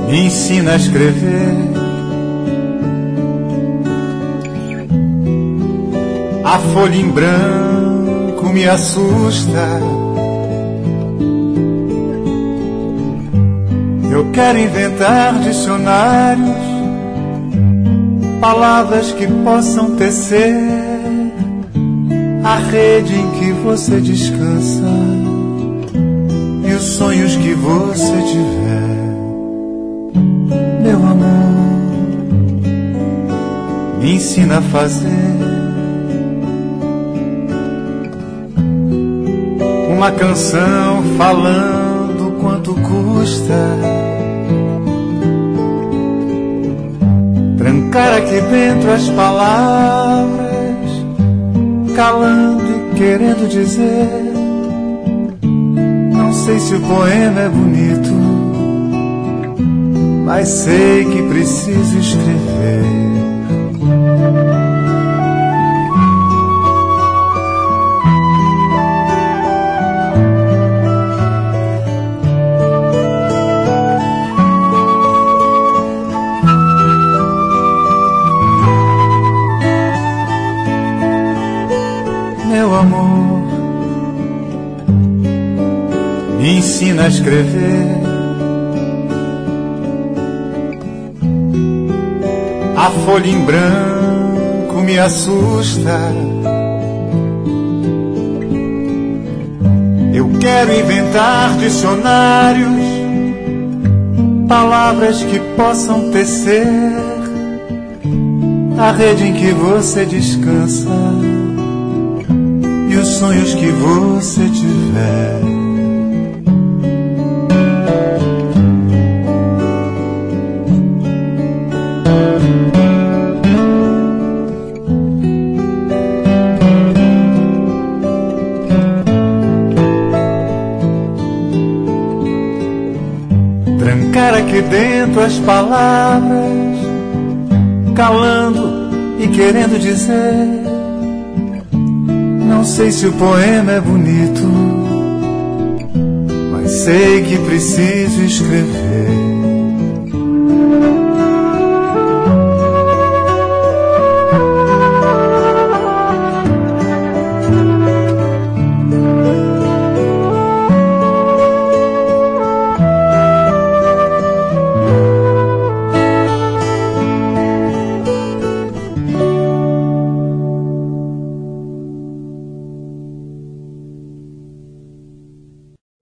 me ensina a escrever. A folha em branco me assusta. Eu quero inventar dicionários, palavras que possam tecer a rede em que você descansa e os sonhos que você tiver. Meu amor, me ensina a fazer uma canção falando quanto custa trancar aqui dentro as palavras, calando e querendo dizer. Não sei se o poema é bonito, mas sei que preciso escrever. Meu amor, me ensina a escrever. A folha em branco me assusta. Eu quero inventar dicionários, palavras que possam tecer a rede em que você descansa e os sonhos que você tiver. Trancar aqui dentro as palavras, calando e querendo dizer. Não sei se o poema é bonito, mas sei que preciso escrever.